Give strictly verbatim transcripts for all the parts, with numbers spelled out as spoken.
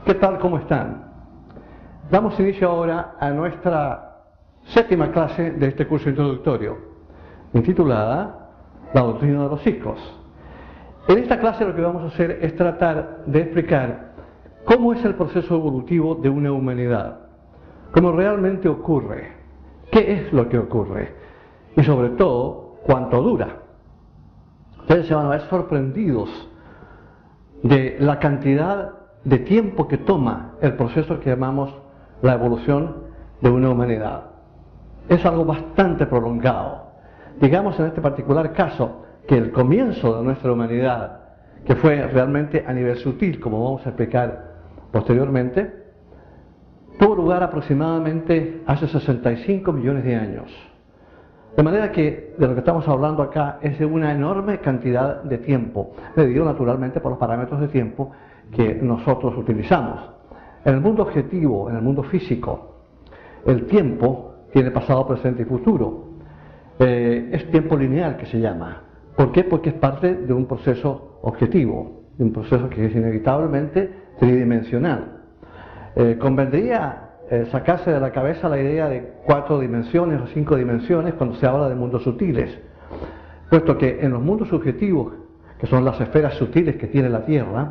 ¿Qué tal? ¿Cómo están? Damos inicio ahora a nuestra séptima clase de este curso introductorio, intitulada La doctrina de los ciclos. En esta clase lo que vamos a hacer es tratar de explicar cómo es el proceso evolutivo de una humanidad, cómo realmente ocurre, qué es lo que ocurre y sobre todo cuánto dura. Ustedes se van a ver sorprendidos de la cantidad de tiempo que toma el proceso que llamamos la evolución de una humanidad. Es algo bastante prolongado. Digamos en este particular caso que el comienzo de nuestra humanidad, que fue realmente a nivel sutil, como vamos a explicar posteriormente, tuvo lugar aproximadamente hace sesenta y cinco millones de años. De manera que de lo que estamos hablando acá es de una enorme cantidad de tiempo, medido naturalmente por los parámetros de tiempo que nosotros utilizamos. En el mundo objetivo, en el mundo físico, el tiempo tiene pasado, presente y futuro. Eh, es tiempo lineal que se llama. ¿Por qué? Porque es parte de un proceso objetivo, de un proceso que es inevitablemente tridimensional. Eh, convendría Eh, sacarse de la cabeza la idea de cuatro dimensiones o cinco dimensiones cuando se habla de mundos sutiles, puesto que en los mundos subjetivos, que son las esferas sutiles que tiene la Tierra,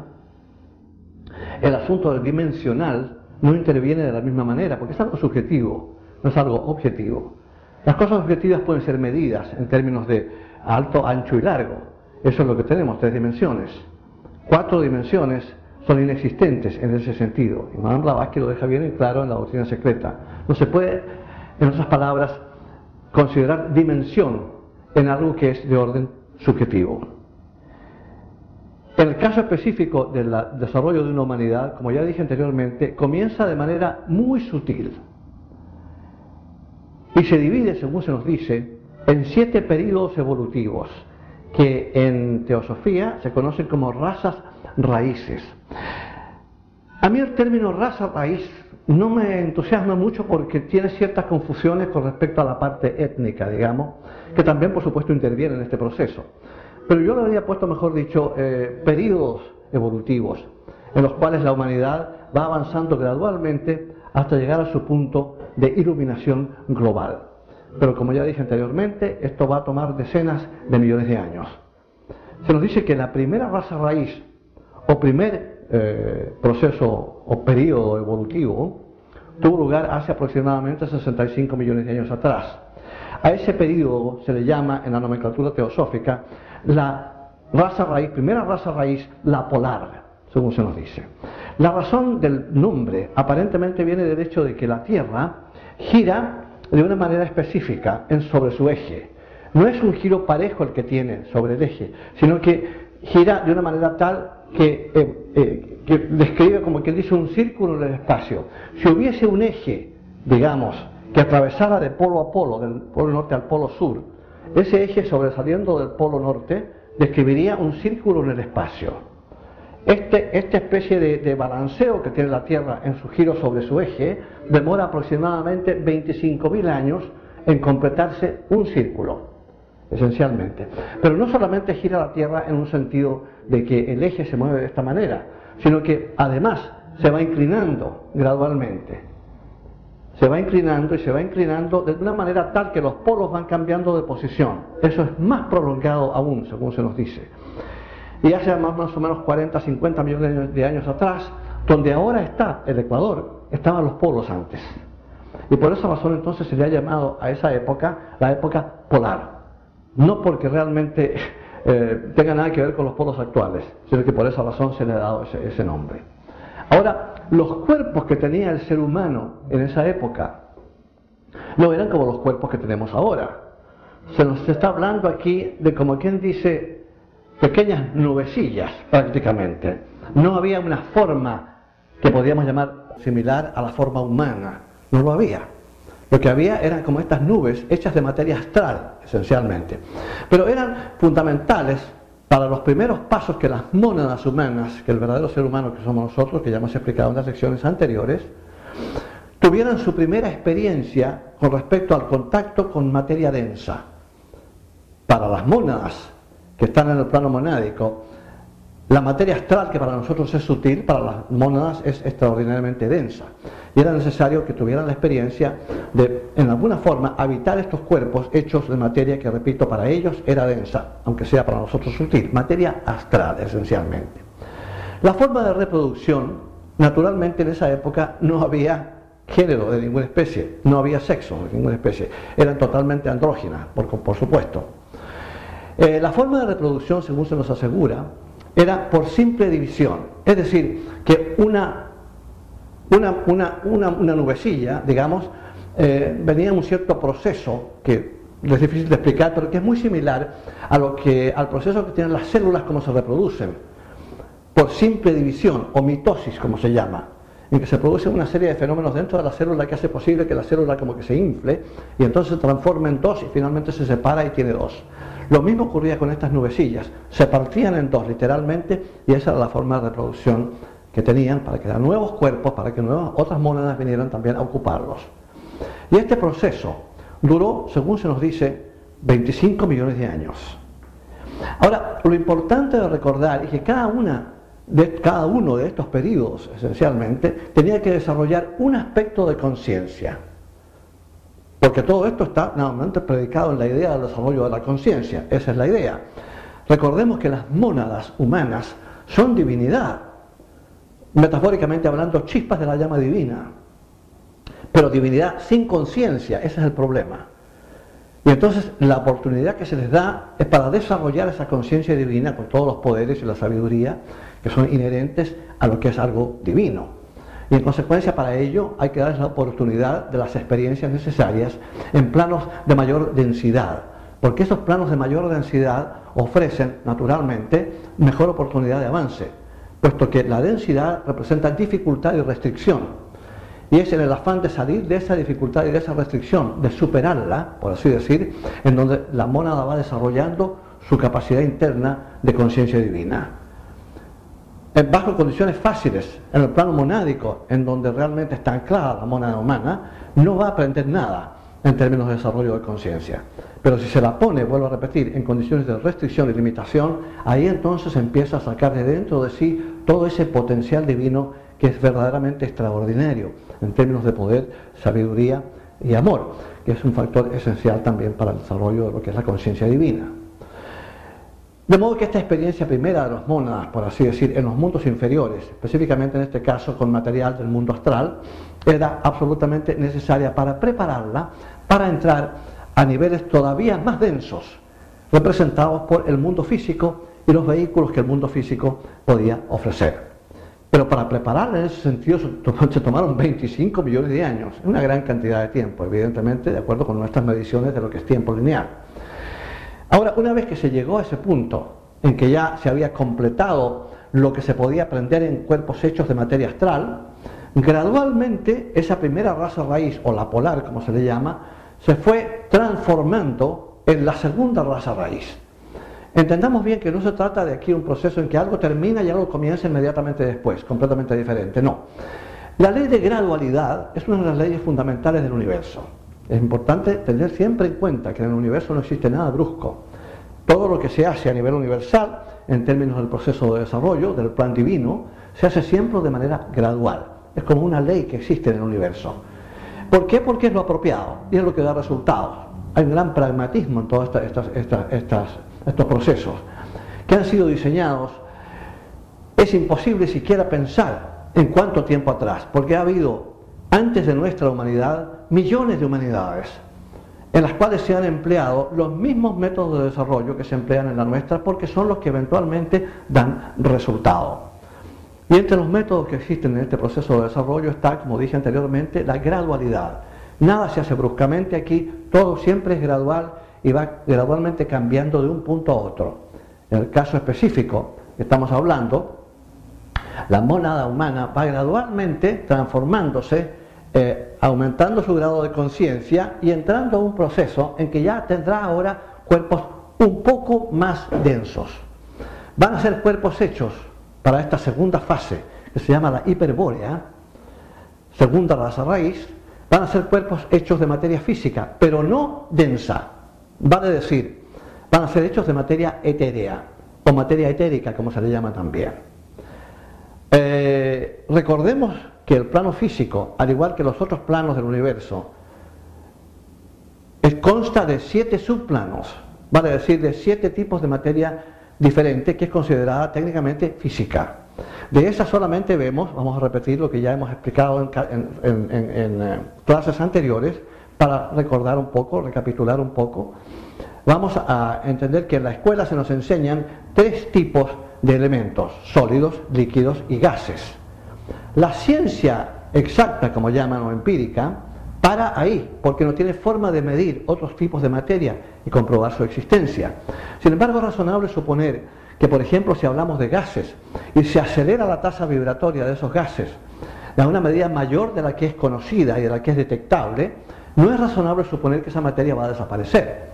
el asunto del dimensional no interviene de la misma manera, porque es algo subjetivo, no es algo objetivo. Las cosas objetivas pueden ser medidas en términos de alto, ancho y largo. Eso es lo que tenemos, tres dimensiones. Cuatro dimensiones son inexistentes en ese sentido. Y Madame Blavatsky lo deja bien en claro en la doctrina secreta. No se puede, en otras palabras, considerar dimensión en algo que es de orden subjetivo. En el caso específico del desarrollo de una humanidad, como ya dije anteriormente, comienza de manera muy sutil y se divide, según se nos dice, en siete períodos evolutivos que en teosofía se conocen como razas raíces. A mí el término raza raíz no me entusiasma mucho porque tiene ciertas confusiones con respecto a la parte étnica, digamos, que también por supuesto interviene en este proceso. Pero yo le habría puesto, mejor dicho, eh, periodos evolutivos en los cuales la humanidad va avanzando gradualmente hasta llegar a su punto de iluminación global. Pero como ya dije anteriormente, esto va a tomar decenas de millones de años. Se nos dice que la primera raza raíz o primer eh, proceso o periodo evolutivo tuvo lugar hace aproximadamente sesenta y cinco millones de años atrás. A ese periodo se le llama en la nomenclatura teosófica la raza raíz, primera raza raíz, la polar, según se nos dice. La razón del nombre aparentemente viene del hecho de que la Tierra gira de una manera específica en, sobre su eje. No es un giro parejo el que tiene sobre el eje, sino que gira de una manera tal que, eh, eh, que describe como quien dice un círculo en el espacio. Si hubiese un eje, digamos, que atravesara de polo a polo, del polo norte al polo sur, ese eje sobresaliendo del polo norte describiría un círculo en el espacio. Este, esta especie de, de balanceo que tiene la Tierra en su giro sobre su eje demora aproximadamente veinticinco mil años en completarse un círculo, esencialmente. Pero no solamente gira la Tierra en un sentido de que el eje se mueve de esta manera, sino que además se va inclinando gradualmente. Se va inclinando y se va inclinando de una manera tal que los polos van cambiando de posición. Eso es más prolongado aún, según se nos dice. Y hace más, más o menos cuarenta, cincuenta millones de años atrás, donde ahora está el Ecuador, estaban los polos antes. Y por esa razón entonces se le ha llamado a esa época la época polar. No porque realmente eh, tenga nada que ver con los polos actuales, sino que por esa razón se le ha dado ese, ese nombre. Ahora, los cuerpos que tenía el ser humano en esa época no eran como los cuerpos que tenemos ahora. Se nos está hablando aquí de, como quien dice, pequeñas nubecillas prácticamente. No había una forma que podríamos llamar similar a la forma humana, no lo había. Lo que había eran como estas nubes hechas de materia astral, esencialmente. Pero eran fundamentales para los primeros pasos que las mónadas humanas, que el verdadero ser humano que somos nosotros, que ya hemos explicado en las lecciones anteriores, tuvieran su primera experiencia con respecto al contacto con materia densa. Para las mónadas que están en el plano monádico, La materia astral, que para nosotros es sutil, para las mónadas es extraordinariamente densa. Y era necesario que tuvieran la experiencia de, en alguna forma, habitar estos cuerpos hechos de materia que, repito, para ellos era densa, aunque sea para nosotros sutil. Materia astral, esencialmente. La forma de reproducción, naturalmente en esa época no había género de ninguna especie, no había sexo de ninguna especie. Eran totalmente andróginas, por, por supuesto. Eh, la forma de reproducción, según se nos asegura, era por simple división, es decir, que una, una, una, una, una nubecilla, digamos, eh, venía en un cierto proceso que es difícil de explicar, pero que es muy similar a lo que, al proceso que tienen las células como se reproducen, por simple división, o mitosis como se llama, en que se producen una serie de fenómenos dentro de la célula que hace posible que la célula como que se infle y entonces se transforma en dos y finalmente se separa y tiene dos. Lo mismo ocurría con estas nubecillas, se partían en dos literalmente y esa era la forma de reproducción que tenían para crear nuevos cuerpos, para que nuevas, otras mónadas vinieran también a ocuparlos. Y este proceso duró, según se nos dice, veinticinco millones de años. Ahora, lo importante de recordar es que cada, una de, cada uno de estos periodos, esencialmente, tenía que desarrollar un aspecto de conciencia. Porque todo esto está normalmente predicado en la idea del desarrollo de la conciencia. Esa es la idea. Recordemos que las mónadas humanas son divinidad. Metafóricamente hablando, chispas de la llama divina. Pero divinidad sin conciencia, ese es el problema. Y entonces la oportunidad que se les da es para desarrollar esa conciencia divina con todos los poderes y la sabiduría que son inherentes a lo que es algo divino. Y en consecuencia para ello hay que darles la oportunidad de las experiencias necesarias en planos de mayor densidad, porque esos planos de mayor densidad ofrecen naturalmente mejor oportunidad de avance, puesto que la densidad representa dificultad y restricción, y es en el afán de salir de esa dificultad y de esa restricción, de superarla, por así decir, en donde la mónada va desarrollando su capacidad interna de conciencia divina. Bajo condiciones fáciles, en el plano monádico, en donde realmente está anclada la mónada humana, no va a aprender nada en términos de desarrollo de conciencia. Pero si se la pone, vuelvo a repetir, en condiciones de restricción y limitación, ahí entonces empieza a sacar de dentro de sí todo ese potencial divino que es verdaderamente extraordinario, en términos de poder, sabiduría y amor, que es un factor esencial también para el desarrollo de lo que es la conciencia divina. De modo que esta experiencia primera de los mónadas, por así decir, en los mundos inferiores, específicamente en este caso con material del mundo astral, era absolutamente necesaria para prepararla para entrar a niveles todavía más densos, representados por el mundo físico y los vehículos que el mundo físico podía ofrecer. Pero para prepararla en ese sentido se tomaron veinticinco millones de años, una gran cantidad de tiempo, evidentemente, de acuerdo con nuestras mediciones de lo que es tiempo lineal. Ahora, una vez que se llegó a ese punto, en que ya se había completado lo que se podía aprender en cuerpos hechos de materia astral, gradualmente esa primera raza raíz, o la polar como se le llama, se fue transformando en la segunda raza raíz. Entendamos bien que no se trata de aquí un proceso en que algo termina y algo comienza inmediatamente después, completamente diferente, no. La ley de gradualidad es una de las leyes fundamentales del universo. Es importante tener siempre en cuenta que en el universo no existe nada brusco. Todo lo que se hace a nivel universal, en términos del proceso de desarrollo, del plan divino, se hace siempre de manera gradual. Es como una ley que existe en el universo. ¿Por qué? Porque es lo apropiado y es lo que da resultados. Hay un gran pragmatismo en todos estas, estas, estas, estos procesos que han sido diseñados. Es imposible siquiera pensar en cuánto tiempo atrás, porque ha habido antes de nuestra humanidad millones de humanidades en las cuales se han empleado los mismos métodos de desarrollo que se emplean en la nuestra, porque son los que eventualmente dan resultado. Y entre los métodos que existen en este proceso de desarrollo está, como dije anteriormente, la gradualidad. Nada se hace bruscamente aquí, todo siempre es gradual y va gradualmente cambiando de un punto a otro. En el caso específico que estamos hablando, la mónada humana va gradualmente transformándose, eh, aumentando su grado de conciencia y entrando a un proceso en que ya tendrá ahora cuerpos un poco más densos. Van a ser cuerpos hechos para esta segunda fase, que se llama la hiperbórea, segunda raza raíz. Van a ser cuerpos hechos de materia física, pero no densa, vale decir, van a ser hechos de materia etérea, o materia etérica, como se le llama también. Eh, recordemos que el plano físico, al igual que los otros planos del universo, consta de siete subplanos, vale decir, de siete tipos de materia diferente que es considerada técnicamente física. De esa solamente vemos, vamos a repetir lo que ya hemos explicado en, en, en, en eh, clases anteriores, para recordar un poco, recapitular un poco. Vamos a entender que en la escuela se nos enseñan tres tipos de elementos: sólidos, líquidos y gases. La ciencia exacta, como llaman, o empírica, para ahí, porque no tiene forma de medir otros tipos de materia y comprobar su existencia. Sin embargo, es razonable suponer que, por ejemplo, si hablamos de gases y se acelera la tasa vibratoria de esos gases a una medida mayor de la que es conocida y de la que es detectable, no es razonable suponer que esa materia va a desaparecer.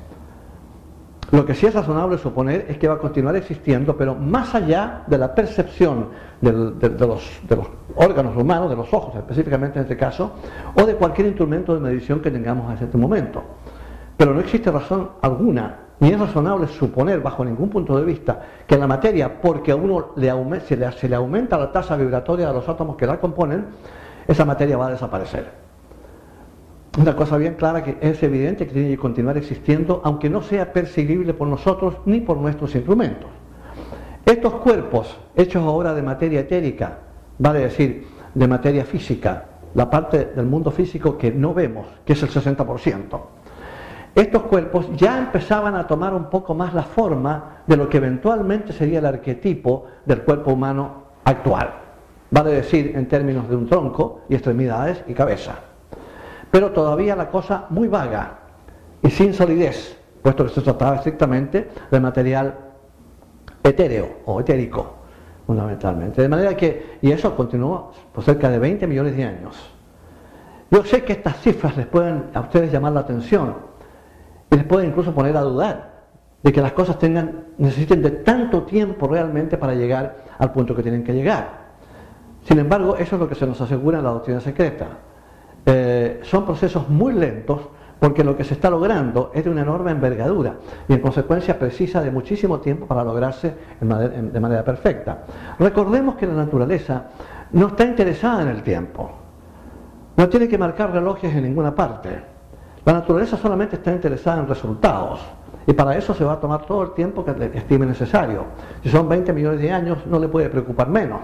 Lo que sí es razonable suponer es que va a continuar existiendo, pero más allá de la percepción del, de, de, los, de los órganos humanos, de los ojos específicamente en este caso, o de cualquier instrumento de medición que tengamos en este momento. Pero no existe razón alguna, ni es razonable suponer bajo ningún punto de vista que la materia, porque a uno le aume, se, le, se le aumenta la tasa vibratoria de los átomos que la componen, esa materia va a desaparecer. Una cosa bien clara, que es evidente que tiene que continuar existiendo, aunque no sea percibible por nosotros ni por nuestros instrumentos. Estos cuerpos, hechos ahora de materia etérica, vale decir, de materia física, la parte del mundo físico que no vemos, que es el sesenta por ciento, estos cuerpos ya empezaban a tomar un poco más la forma de lo que eventualmente sería el arquetipo del cuerpo humano actual, vale decir, en términos de un tronco y extremidades y cabeza. Pero todavía la cosa muy vaga y sin solidez, puesto que se trataba estrictamente de material etéreo o etérico, fundamentalmente. De manera que, y eso continuó por cerca de veinte millones de años. Yo sé que estas cifras les pueden a ustedes llamar la atención y les pueden incluso poner a dudar de que las cosas tengan, necesiten de tanto tiempo realmente para llegar al punto que tienen que llegar. Sin embargo, eso es lo que se nos asegura en la doctrina secreta. Eh, son procesos muy lentos, porque lo que se está logrando es de una enorme envergadura y en consecuencia precisa de muchísimo tiempo para lograrse en manera, en, de manera perfecta. Recordemos que la naturaleza no está interesada en el tiempo, no tiene que marcar relojes en ninguna parte. La naturaleza solamente está interesada en resultados, y para eso se va a tomar todo el tiempo que le estime necesario. Si son veinte millones de años, no le puede preocupar menos.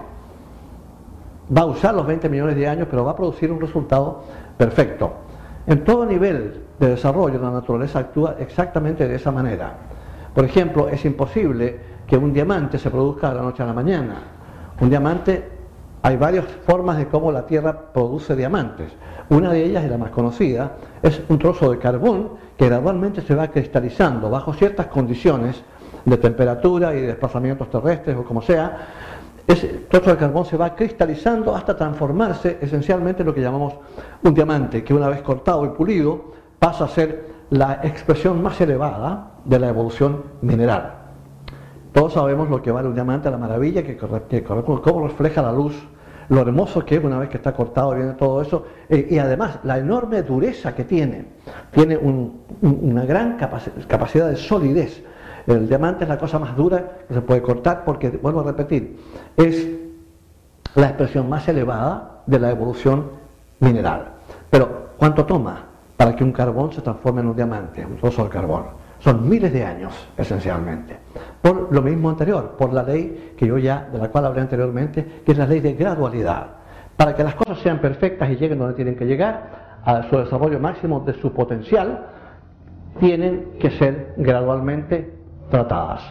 Va a usar los veinte millones de años, pero va a producir un resultado perfecto. En todo nivel de desarrollo, la naturaleza actúa exactamente de esa manera. Por ejemplo, es imposible que un diamante se produzca de la noche a la mañana. Un diamante, hay varias formas de cómo la Tierra produce diamantes. Una de ellas, y la más conocida, es un trozo de carbón que gradualmente se va cristalizando bajo ciertas condiciones de temperatura y de desplazamientos terrestres o como sea. Ese trozo de carbón se va cristalizando hasta transformarse esencialmente en lo que llamamos un diamante, que una vez cortado y pulido pasa a ser la expresión más elevada de la evolución mineral. Todos sabemos lo que vale un diamante, la maravilla, que, que cómo refleja la luz, lo hermoso que es una vez que está cortado y viene todo eso, eh, y además la enorme dureza que tiene, tiene un, un, una gran capac capacidad de solidez. El diamante es la cosa más dura que se puede cortar porque, vuelvo a repetir, es la expresión más elevada de la evolución mineral. Pero, ¿cuánto toma para que un carbón se transforme en un diamante, un trozo de carbón? Son miles de años, esencialmente. Por lo mismo anterior, por la ley que yo ya, de la cual hablé anteriormente, que es la ley de gradualidad. Para que las cosas sean perfectas y lleguen donde tienen que llegar, a su desarrollo máximo de su potencial, tienen que ser gradualmente tratadas.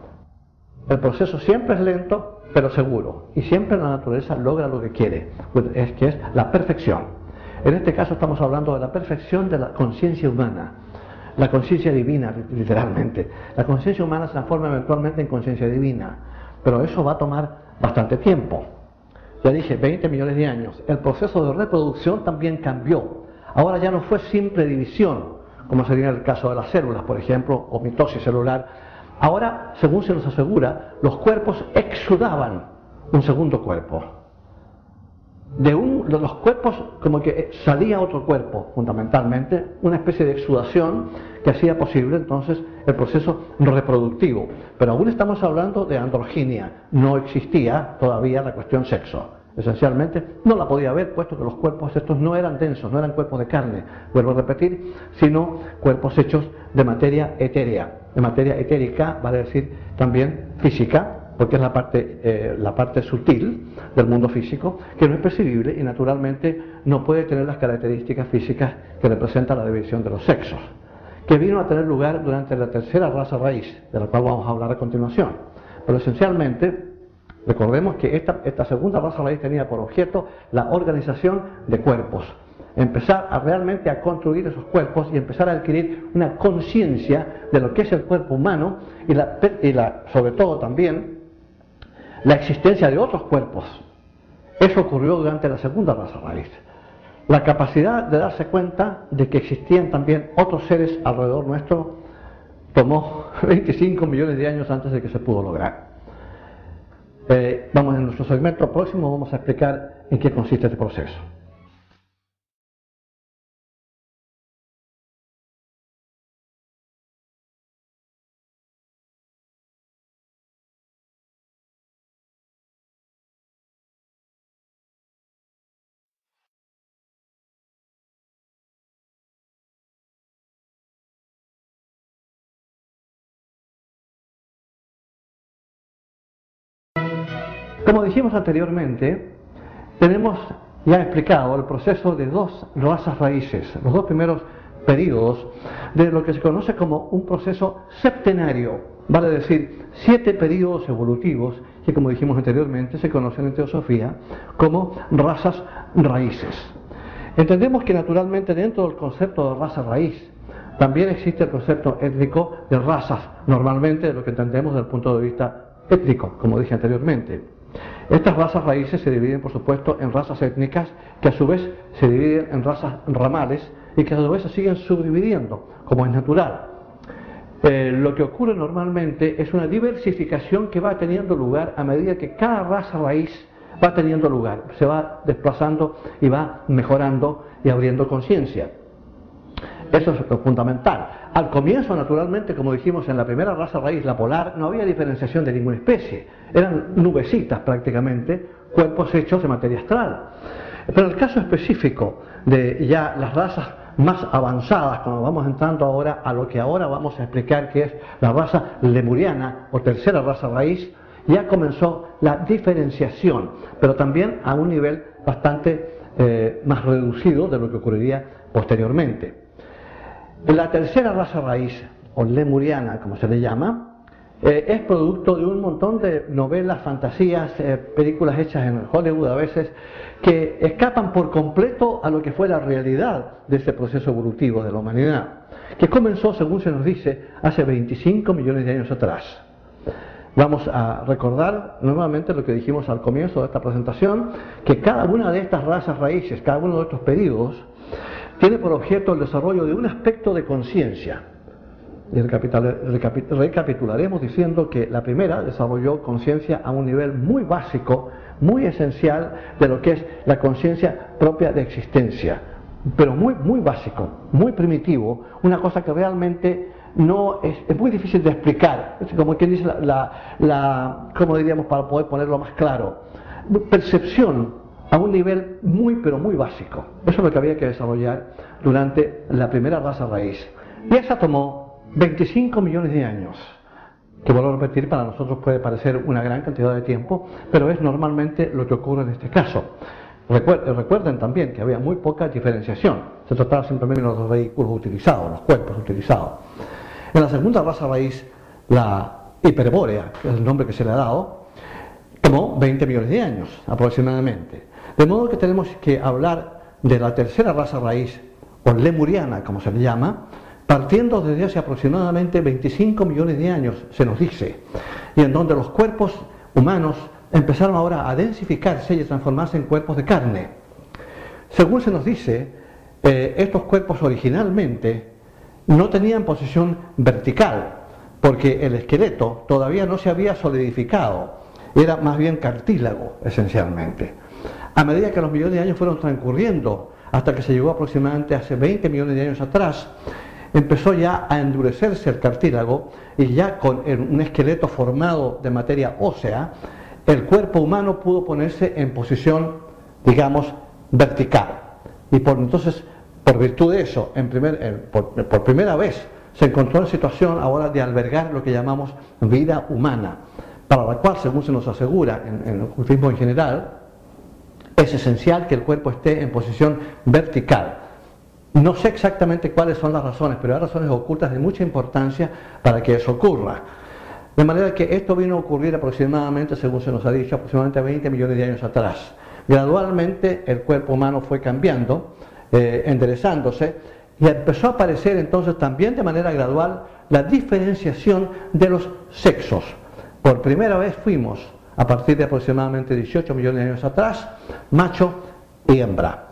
El proceso siempre es lento, pero seguro, y siempre la naturaleza logra lo que quiere, es que es la perfección. En este caso estamos hablando de la perfección de la conciencia humana, la conciencia divina, literalmente. La conciencia humana se transforma eventualmente en conciencia divina, pero eso va a tomar bastante tiempo. Ya dije, veinte millones de años. El proceso de reproducción también cambió. Ahora ya no fue simple división, como sería el caso de las células, por ejemplo, o mitosis celular. Ahora, según se nos asegura, los cuerpos exudaban un segundo cuerpo. de, un, de los cuerpos como que salía otro cuerpo, fundamentalmente, una especie de exudación que hacía posible entonces el proceso reproductivo. Pero aún estamos hablando de androginia, no existía todavía la cuestión sexo. Esencialmente no la podía haber, puesto que los cuerpos estos no eran densos, no eran cuerpos de carne, vuelvo a repetir, sino cuerpos hechos de materia etérea, de materia etérica, vale decir también física, porque es la parte, eh, la parte sutil del mundo físico, que no es percibible y naturalmente no puede tener las características físicas que representa la división de los sexos, que vino a tener lugar durante la tercera raza raíz, de la cual vamos a hablar a continuación. Pero esencialmente, recordemos que esta, esta segunda raza raíz tenía por objeto la organización de cuerpos, empezar a realmente a construir esos cuerpos y empezar a adquirir una conciencia de lo que es el cuerpo humano y, la, y la, sobre todo también la existencia de otros cuerpos. Eso ocurrió durante la segunda raza raíz. La capacidad de darse cuenta de que existían también otros seres alrededor nuestro tomó veinticinco millones de años antes de que se pudo lograr. Eh, vamos en nuestro segmento próximo, vamos a explicar en qué consiste este proceso. Como dijimos anteriormente, tenemos ya explicado el proceso de dos razas raíces, los dos primeros periodos de lo que se conoce como un proceso septenario, vale decir, siete periodos evolutivos que, como dijimos anteriormente, se conocen en teosofía como razas raíces. Entendemos que naturalmente dentro del concepto de raza raíz también existe el concepto étnico de razas, normalmente de lo que entendemos desde el punto de vista étnico, como dije anteriormente. Estas razas raíces se dividen, por supuesto, en razas étnicas, que a su vez se dividen en razas ramales y que a su vez se siguen subdividiendo, como es natural. Eh, lo que ocurre normalmente es una diversificación que va teniendo lugar a medida que cada raza raíz va teniendo lugar, se va desplazando y va mejorando y abriendo conciencia. Eso es lo fundamental. Al comienzo, naturalmente, como dijimos en la primera raza raíz, la polar, no había diferenciación de ninguna especie. Eran nubecitas prácticamente, cuerpos hechos de materia astral. Pero en el caso específico de ya las razas más avanzadas, cuando vamos entrando ahora a lo que ahora vamos a explicar, que es la raza lemuriana o tercera raza raíz, ya comenzó la diferenciación, pero también a un nivel bastante eh, más reducido de lo que ocurriría posteriormente. La tercera raza raíz, o lemuriana como se le llama, eh, es producto de un montón de novelas, fantasías, eh, películas hechas en Hollywood a veces, que escapan por completo a lo que fue la realidad de ese proceso evolutivo de la humanidad, que comenzó, según se nos dice, hace veinticinco millones de años atrás. Vamos a recordar nuevamente lo que dijimos al comienzo de esta presentación, que cada una de estas razas raíces, cada uno de estos periodos, tiene por objeto el desarrollo de un aspecto de conciencia. Y recapitularemos diciendo que la primera desarrolló conciencia a un nivel muy básico, muy esencial de lo que es la conciencia propia de existencia, pero muy, muy básico, muy primitivo, una cosa que realmente no es, es muy difícil de explicar, es como quien dice la, la, la, ¿cómo diríamos para poder ponerlo más claro? Percepción a un nivel muy pero muy básico. Eso es lo que había que desarrollar durante la primera raza raíz. Y esa tomó veinticinco millones de años, que vuelvo a repetir, para nosotros puede parecer una gran cantidad de tiempo, pero es normalmente lo que ocurre en este caso. Recuerden, recuerden también que había muy poca diferenciación, se trataba simplemente de los vehículos utilizados, los cuerpos utilizados. En la segunda raza raíz, la hiperbórea, que es el nombre que se le ha dado, tomó veinte millones de años aproximadamente. De modo que tenemos que hablar de la tercera raza raíz, o lemuriana como se le llama, partiendo desde hace aproximadamente veinticinco millones de años, se nos dice, y en donde los cuerpos humanos empezaron ahora a densificarse y a transformarse en cuerpos de carne. Según se nos dice, eh, estos cuerpos originalmente no tenían posición vertical, porque el esqueleto todavía no se había solidificado, era más bien cartílago esencialmente. A medida que los millones de años fueron transcurriendo, hasta que se llegó aproximadamente hace veinte millones de años atrás, empezó ya a endurecerse el cartílago y ya con un esqueleto formado de materia ósea, el cuerpo humano pudo ponerse en posición, digamos, vertical. Y por entonces, por virtud de eso, en primer, eh, por, por primera vez se encontró en situación ahora de albergar lo que llamamos vida humana, para la cual, según se nos asegura en, en el ocultismo en general, es esencial que el cuerpo esté en posición vertical. No sé exactamente cuáles son las razones, pero hay razones ocultas de mucha importancia para que eso ocurra. De manera que esto vino a ocurrir aproximadamente, según se nos ha dicho, aproximadamente veinte millones de años atrás. Gradualmente el cuerpo humano fue cambiando, eh, enderezándose, y empezó a aparecer entonces también de manera gradual la diferenciación de los sexos. Por primera vez fuimos, a partir de aproximadamente dieciocho millones de años atrás, macho y hembra.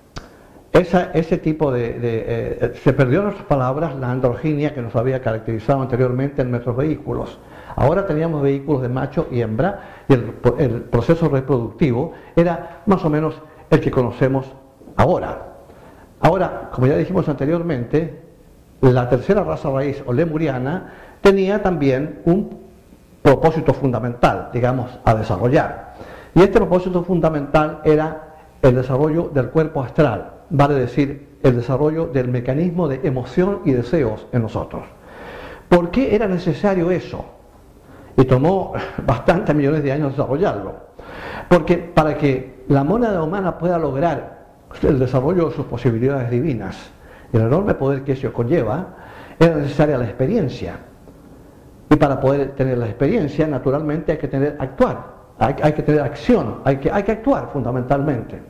Esa, ese tipo de... de eh, se perdió en otras palabras la androginia que nos había caracterizado anteriormente en nuestros vehículos. Ahora teníamos vehículos de macho y hembra y el, el proceso reproductivo era más o menos el que conocemos ahora. Ahora, como ya dijimos anteriormente, la tercera raza raíz o lemuriana tenía también un propósito fundamental, digamos, a desarrollar. Y este propósito fundamental era el desarrollo del cuerpo astral, vale decir, el desarrollo del mecanismo de emoción y deseos en nosotros. ¿Por qué era necesario eso? Y tomó bastantes millones de años desarrollarlo. Porque para que la mónada humana pueda lograr el desarrollo de sus posibilidades divinas y el enorme poder que eso conlleva, era necesaria la experiencia. Y para poder tener la experiencia, naturalmente hay que tener actuar, hay, hay que tener acción, hay que, hay que actuar fundamentalmente.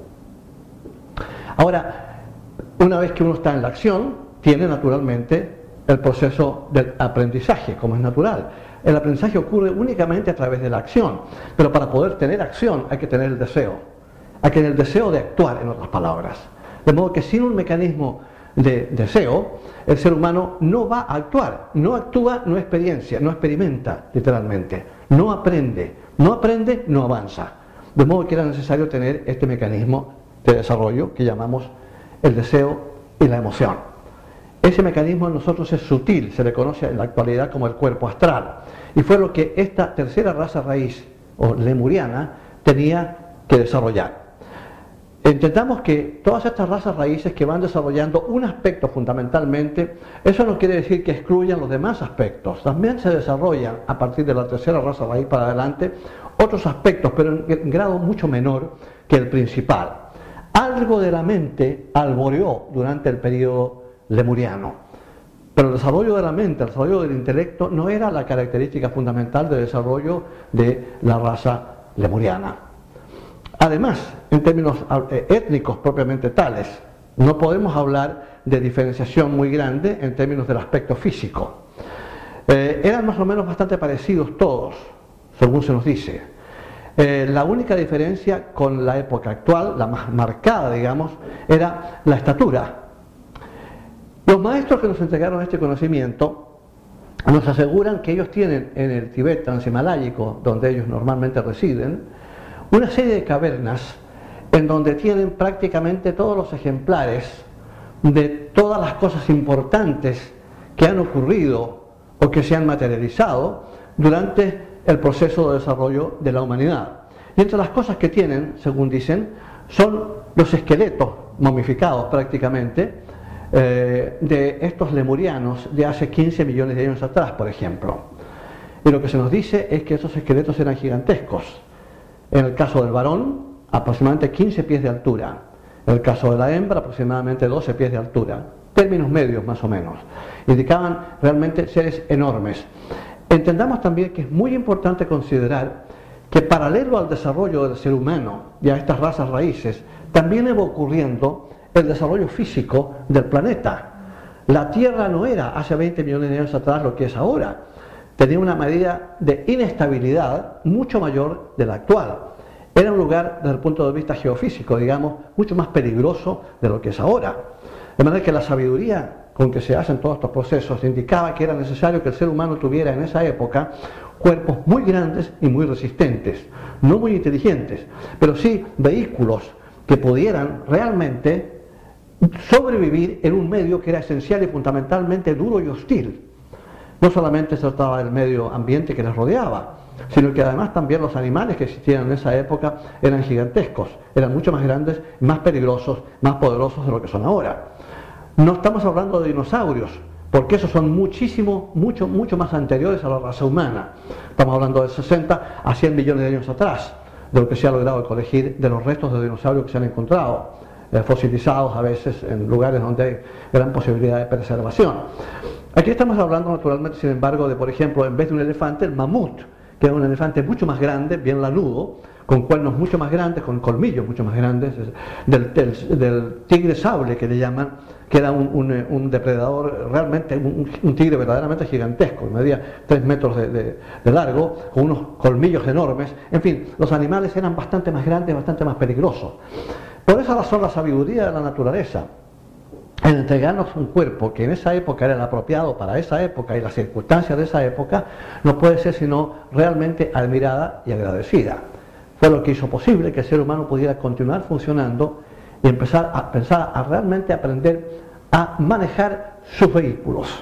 Ahora, una vez que uno está en la acción, tiene naturalmente el proceso del aprendizaje, como es natural. El aprendizaje ocurre únicamente a través de la acción, pero para poder tener acción hay que tener el deseo, hay que tener el deseo de actuar, en otras palabras. De modo que sin un mecanismo de deseo, el ser humano no va a actuar, no actúa, no experiencia, no experimenta, literalmente, no aprende, no aprende, no avanza. De modo que era necesario tener este mecanismo de desarrollo que llamamos el deseo y la emoción. Ese mecanismo en nosotros es sutil, se le conoce en la actualidad como el cuerpo astral, y fue lo que esta tercera raza raíz o lemuriana tenía que desarrollar. Entendamos que todas estas razas raíces que van desarrollando un aspecto fundamentalmente, eso no quiere decir que excluyan los demás aspectos. También se desarrollan a partir de la tercera raza raíz para adelante otros aspectos, pero en, en grado mucho menor que el principal. Algo de la mente alboreó durante el periodo lemuriano, pero el desarrollo de la mente, el desarrollo del intelecto no era la característica fundamental de desarrollo de la raza lemuriana. Además, en términos étnicos propiamente tales, no podemos hablar de diferenciación muy grande en términos del aspecto físico. Eh, eran más o menos bastante parecidos todos, según se nos dice. Eh, la única diferencia con la época actual, la más marcada, digamos, era la estatura. Los maestros que nos entregaron este conocimiento nos aseguran que ellos tienen en el Tibet transhimaláyico, donde ellos normalmente residen, una serie de cavernas en donde tienen prácticamente todos los ejemplares de todas las cosas importantes que han ocurrido o que se han materializado durante el proceso de desarrollo de la humanidad. Y entre las cosas que tienen, según dicen, son los esqueletos momificados prácticamente eh, de estos lemurianos de hace quince millones de años atrás, por ejemplo. Y lo que se nos dice es que esos esqueletos eran gigantescos. En el caso del varón, aproximadamente quince pies de altura. En el caso de la hembra, aproximadamente doce pies de altura. Términos medios, más o menos. Indicaban realmente seres enormes. Entendamos también que es muy importante considerar que paralelo al desarrollo del ser humano y a estas razas raíces, también iba ocurriendo el desarrollo físico del planeta. La Tierra no era hace veinte millones de años atrás lo que es ahora. Tenía una medida de inestabilidad mucho mayor de la actual. Era un lugar, desde el punto de vista geofísico, digamos, mucho más peligroso de lo que es ahora. De manera que la sabiduría con que se hacen todos estos procesos indicaba que era necesario que el ser humano tuviera en esa época cuerpos muy grandes y muy resistentes, no muy inteligentes, pero sí vehículos que pudieran realmente sobrevivir en un medio que era esencial y fundamentalmente duro y hostil. No solamente se trataba del medio ambiente que les rodeaba, sino que además también los animales que existían en esa época eran gigantescos, eran mucho más grandes, más peligrosos, más poderosos de lo que son ahora. No estamos hablando de dinosaurios, porque esos son muchísimo, mucho, mucho más anteriores a la raza humana. Estamos hablando de sesenta a cien millones de años atrás, de lo que se ha logrado colegir de los restos de dinosaurios que se han encontrado, eh, fosilizados a veces en lugares donde hay gran posibilidad de preservación. Aquí estamos hablando naturalmente, sin embargo, de, por ejemplo, en vez de un elefante, el mamut, que era un elefante mucho más grande, bien lanudo, con cuernos mucho más grandes, con colmillos mucho más grandes, del, del, del tigre sable que le llaman, que era un, un, un depredador realmente, un, un tigre verdaderamente gigantesco, medía tres metros de, de, de largo, con unos colmillos enormes. En fin, los animales eran bastante más grandes, bastante más peligrosos. Por esa razón la sabiduría de la naturaleza, en entregarnos un cuerpo que en esa época era el apropiado para esa época y las circunstancias de esa época, no puede ser sino realmente admirada y agradecida. Fue lo que hizo posible que el ser humano pudiera continuar funcionando y empezar a pensar, a realmente aprender a manejar sus vehículos.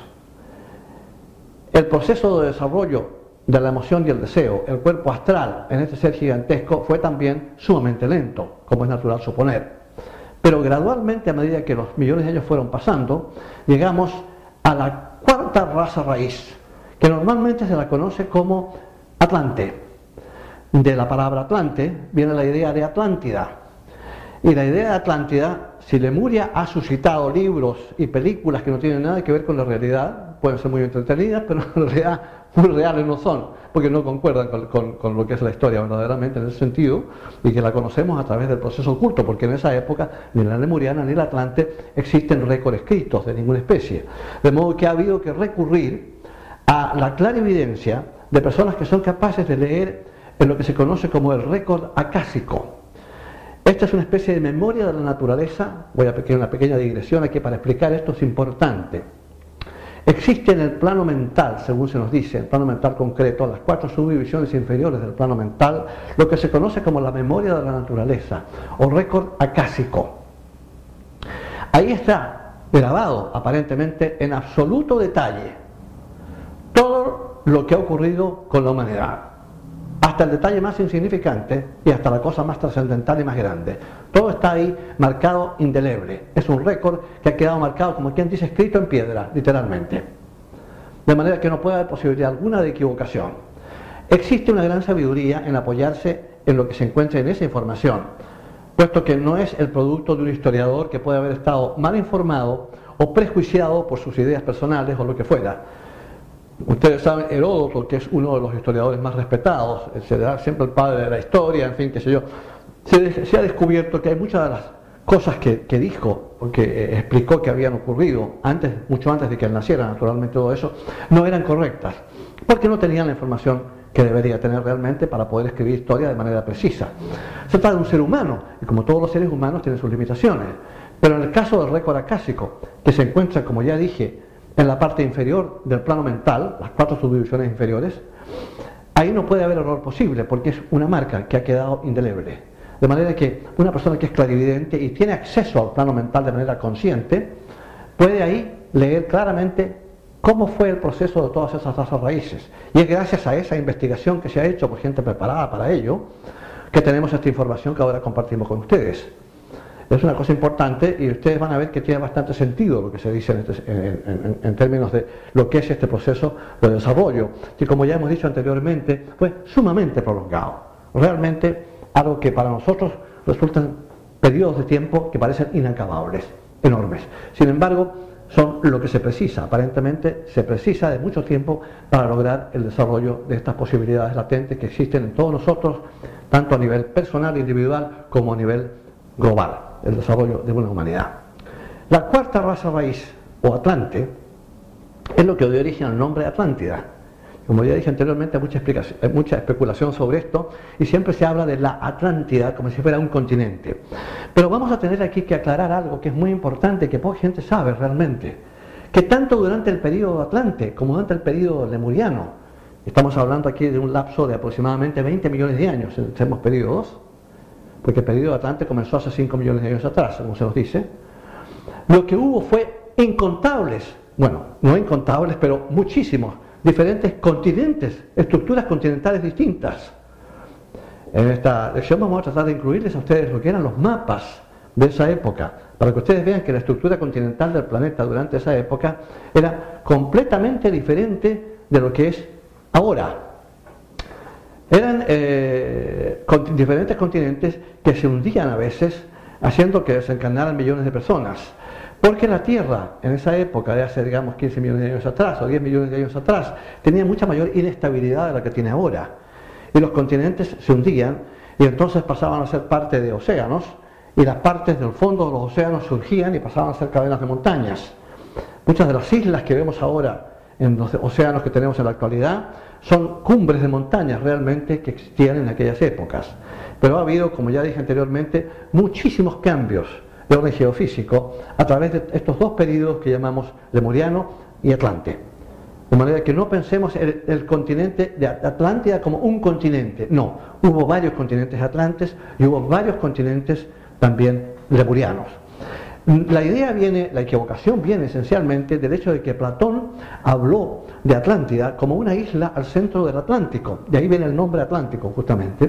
El proceso de desarrollo de la emoción y el deseo, el cuerpo astral en este ser gigantesco fue también sumamente lento, como es natural suponer. Pero gradualmente, a medida que los millones de años fueron pasando, llegamos a la cuarta raza raíz, que normalmente se la conoce como Atlante. De la palabra Atlante viene la idea de Atlántida. Y la idea de Atlántida, si Lemuria ha suscitado libros y películas que no tienen nada que ver con la realidad, pueden ser muy entretenidas, pero en realidad muy reales no son, porque no concuerdan con, con, con lo que es la historia verdaderamente en ese sentido, y que la conocemos a través del proceso oculto, porque en esa época ni la lemuriana ni la Atlante existen récords escritos de ninguna especie. De modo que ha habido que recurrir a la clarividencia de personas que son capaces de leer en lo que se conoce como el récord acásico. Esta es una especie de memoria de la naturaleza. Voy a hacer una pequeña digresión aquí para explicar esto, es importante. Existe en el plano mental, según se nos dice, el plano mental concreto, las cuatro subdivisiones inferiores del plano mental, lo que se conoce como la memoria de la naturaleza, o récord acásico. Ahí está grabado, aparentemente, en absoluto detalle, todo lo que ha ocurrido con la humanidad, hasta el detalle más insignificante y hasta la cosa más trascendental y más grande. Todo está ahí marcado indeleble. Es un récord que ha quedado marcado, como quien dice, escrito en piedra, literalmente. De manera que no puede haber posibilidad alguna de equivocación. Existe una gran sabiduría en apoyarse en lo que se encuentra en esa información, puesto que no es el producto de un historiador que puede haber estado mal informado o prejuiciado por sus ideas personales o lo que fuera. Ustedes saben, Heródoto, que es uno de los historiadores más respetados, se da siempre el padre de la historia, en fin, qué sé yo, se, se ha descubierto que hay muchas de las cosas que, que dijo, o que eh, explicó que habían ocurrido antes, mucho antes de que él naciera, naturalmente todo eso, no eran correctas, porque no tenían la información que debería tener realmente para poder escribir historia de manera precisa. Se trata de un ser humano, y como todos los seres humanos tienen sus limitaciones, pero en el caso del récord acásico, que se encuentra, como ya dije, en la parte inferior del plano mental, las cuatro subdivisiones inferiores, ahí no puede haber error posible, porque es una marca que ha quedado indeleble. De manera que una persona que es clarividente y tiene acceso al plano mental de manera consciente, puede ahí leer claramente cómo fue el proceso de todas esas razas raíces. Y es gracias a esa investigación que se ha hecho por gente preparada para ello, que tenemos esta información que ahora compartimos con ustedes. Es una cosa importante y ustedes van a ver que tiene bastante sentido lo que se dice en, este, en, en, en términos de lo que es este proceso de desarrollo, que como ya hemos dicho anteriormente, fue sumamente prolongado. Realmente algo que para nosotros resultan periodos de tiempo que parecen inacabables, enormes. Sin embargo, son lo que se precisa. Aparentemente se precisa de mucho tiempo para lograr el desarrollo de estas posibilidades latentes que existen en todos nosotros, tanto a nivel personal, individual, como a nivel global, el desarrollo de una humanidad. La cuarta raza raíz, o Atlante, es lo que dio origen al nombre Atlántida. Como ya dije anteriormente, hay mucha, explicación, hay mucha especulación sobre esto y siempre se habla de la Atlántida como si fuera un continente. Pero vamos a tener aquí que aclarar algo que es muy importante, que poca gente sabe realmente, que tanto durante el período Atlante como durante el período lemuriano, Estamos hablando aquí de un lapso de aproximadamente veinte millones de años en ambos periodos, porque el periodo Atlante comenzó hace cinco millones de años atrás, como se nos dice. Lo que hubo fue incontables, bueno, no incontables, pero muchísimos, diferentes continentes, estructuras continentales distintas. En esta lección vamos a tratar de incluirles a ustedes lo que eran los mapas de esa época, para que ustedes vean que la estructura continental del planeta durante esa época era completamente diferente de lo que es ahora. Eran eh, con, diferentes continentes que se hundían a veces, haciendo que desencadenaran millones de personas. Porque la Tierra, en esa época de hace, digamos, quince millones de años atrás, o diez millones de años atrás, tenía mucha mayor inestabilidad de la que tiene ahora. Y los continentes se hundían, y entonces pasaban a ser parte de océanos, y las partes del fondo de los océanos surgían y pasaban a ser cadenas de montañas. Muchas de las islas que vemos ahora en los océanos que tenemos en la actualidad son cumbres de montañas realmente que existían en aquellas épocas. Pero ha habido, como ya dije anteriormente, muchísimos cambios de orden geofísico a través de estos dos periodos que llamamos Lemuriano y Atlante. De manera que no pensemos el, el continente de Atlántida como un continente. No, hubo varios continentes atlantes y hubo varios continentes también lemurianos. La idea viene, la equivocación viene esencialmente del hecho de que Platón habló de Atlántida como una isla al centro del Atlántico. De ahí viene el nombre Atlántico, justamente,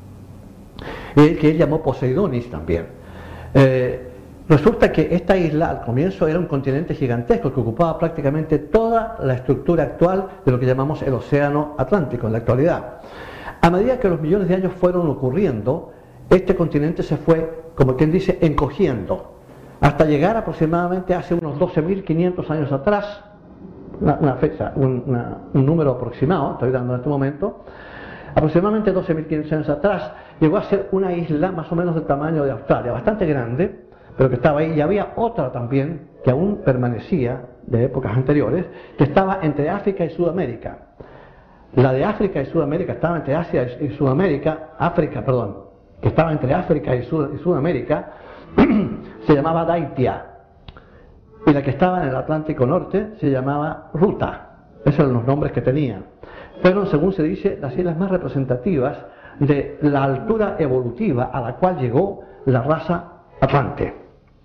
el que él llamó Poseidonis también. Eh, resulta que esta isla al comienzo era un continente gigantesco que ocupaba prácticamente toda la estructura actual de lo que llamamos el Océano Atlántico en la actualidad. A medida que los millones de años fueron ocurriendo, este continente se fue, como quien dice, encogiendo, hasta llegar aproximadamente hace unos doce mil quinientos años atrás, una, una fecha, un, una, un número aproximado, estoy dando en este momento, aproximadamente doce mil quinientos años atrás, llegó a ser una isla más o menos del tamaño de Australia, bastante grande, pero que estaba ahí, y había otra también, que aún permanecía de épocas anteriores, que estaba entre África y Sudamérica. La de África y Sudamérica estaba entre Asia y Sudamérica, África, perdón, que estaba entre África y, Sud, y Sudamérica, se llamaba Daitia, y la que estaba en el Atlántico Norte se llamaba Ruta. Esos eran los nombres que tenían. Fueron, según se dice, las islas más representativas de la altura evolutiva a la cual llegó la raza Atlante.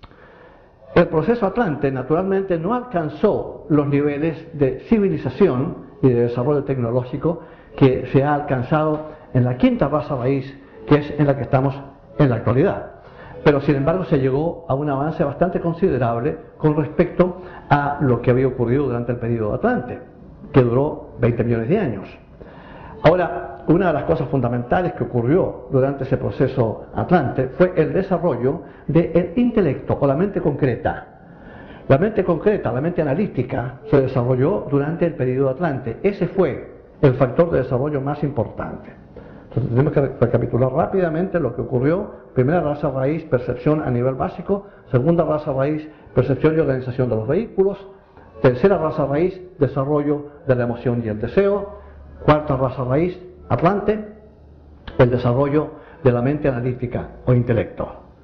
El proceso Atlante, naturalmente, no alcanzó los niveles de civilización y de desarrollo tecnológico que se ha alcanzado en la quinta raza raíz, que es en la que estamos en la actualidad. Pero sin embargo se llegó a un avance bastante considerable con respecto a lo que había ocurrido durante el periodo Atlante, que duró veinte millones de años. Ahora, una de las cosas fundamentales que ocurrió durante ese proceso Atlante fue el desarrollo del intelecto o la mente concreta. La mente concreta, la mente analítica, se desarrolló durante el periodo Atlante. Ese fue el factor de desarrollo más importante. Entonces tenemos que recapitular rápidamente lo que ocurrió. Primera raza raíz, percepción a nivel básico. Segunda raza raíz, percepción y organización de los vehículos. Tercera raza raíz, desarrollo de la emoción y el deseo. Cuarta raza raíz, Atlante, el desarrollo de la mente analítica o intelecto.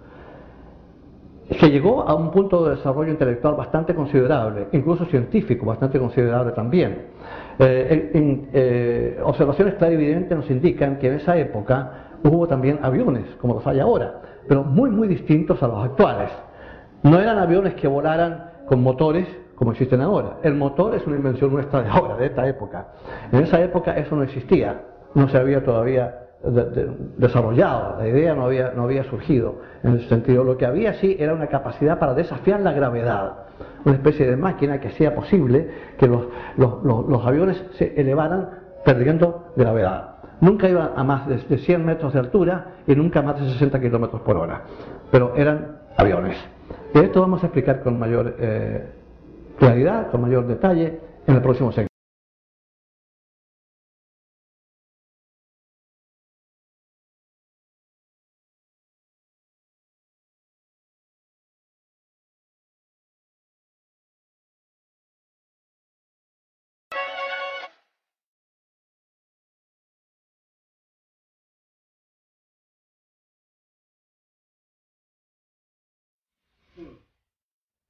Se llegó a un punto de desarrollo intelectual bastante considerable, incluso científico bastante considerable también. Eh, en, eh, observaciones clarividentes nos indican que en esa época hubo también aviones, como los hay ahora, pero muy muy distintos a los actuales. No eran aviones que volaran con motores como existen ahora. El motor es una invención nuestra de ahora, de esta época. En esa época eso no existía, no se había todavía de, de, desarrollado, la idea no había, no había surgido en ese sentido. Lo que había sí era una capacidad para desafiar la gravedad, una especie de máquina que hacía posible que los, los, los, los aviones se elevaran perdiendo gravedad. Nunca iban a más de, de cien metros de altura y nunca más de sesenta kilómetros por hora, pero eran aviones. Y esto vamos a explicar con mayor eh, claridad, con mayor detalle en el próximo segmento.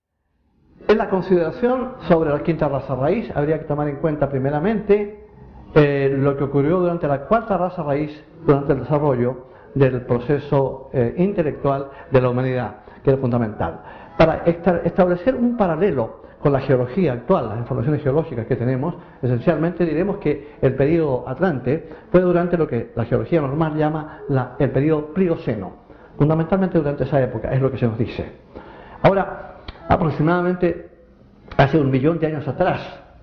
En la consideración sobre la quinta raza raíz habría que tomar en cuenta primeramente eh, lo que ocurrió durante la cuarta raza raíz, durante el desarrollo del proceso eh, intelectual de la humanidad, que es fundamental. Para establecer un paralelo con la geología actual, las informaciones geológicas que tenemos, esencialmente diremos que el período Atlante fue durante lo que la geología normal llama la, el período Plioceno. Fundamentalmente durante esa época, es lo que se nos dice. Ahora, aproximadamente hace un millón de años atrás,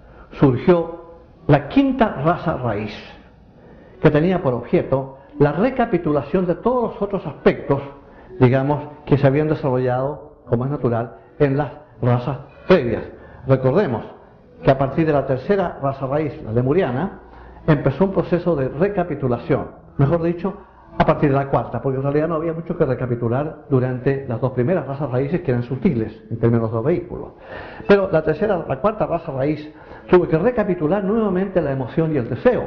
surgió la quinta raza raíz, que tenía por objeto la recapitulación de todos los otros aspectos, digamos, que se habían desarrollado, como es natural, en las razas previas. Recordemos que a partir de la tercera raza raíz, la lemuriana, empezó un proceso de recapitulación, mejor dicho, a partir de la cuarta, porque en realidad no había mucho que recapitular durante las dos primeras razas raíces, que eran sutiles en términos de los vehículos. Pero la tercera, la cuarta raza raíz tuvo que recapitular nuevamente la emoción y el deseo,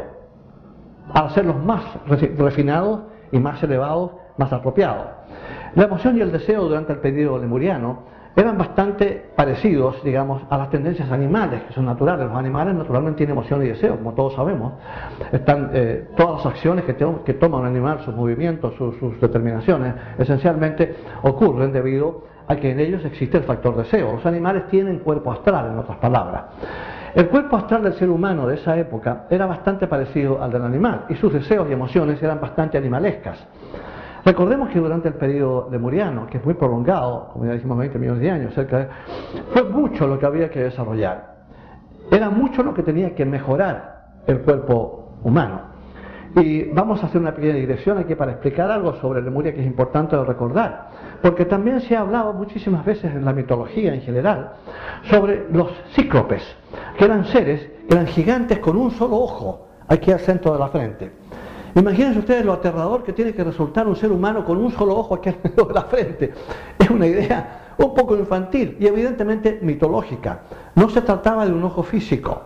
al hacerlos más refinados y más elevados, más apropiados. La emoción y el deseo durante el periodo lemuriano eran bastante parecidos, digamos, a las tendencias animales, que son naturales. Los animales naturalmente tienen emoción y deseo, como todos sabemos. Están eh, todas las acciones que, te, que toma un animal, sus movimientos, sus, sus determinaciones, esencialmente ocurren debido a que en ellos existe el factor deseo. Los animales tienen cuerpo astral, en otras palabras. El cuerpo astral del ser humano de esa época era bastante parecido al del animal, y sus deseos y emociones eran bastante animalescas. Recordemos que durante el periodo lemuriano, que es muy prolongado, como ya dijimos, veinte millones de años, cerca de, fue mucho lo que había que desarrollar. Era mucho lo que tenía que mejorar el cuerpo humano. Y vamos a hacer una pequeña digresión aquí para explicar algo sobre Lemuria que es importante de recordar, porque también se ha hablado muchísimas veces en la mitología en general sobre los cíclopes, que eran seres, que eran gigantes con un solo ojo aquí al centro de la frente. Imagínense ustedes lo aterrador que tiene que resultar un ser humano con un solo ojo aquí al medio de la frente. Es una idea un poco infantil y evidentemente mitológica. No se trataba de un ojo físico.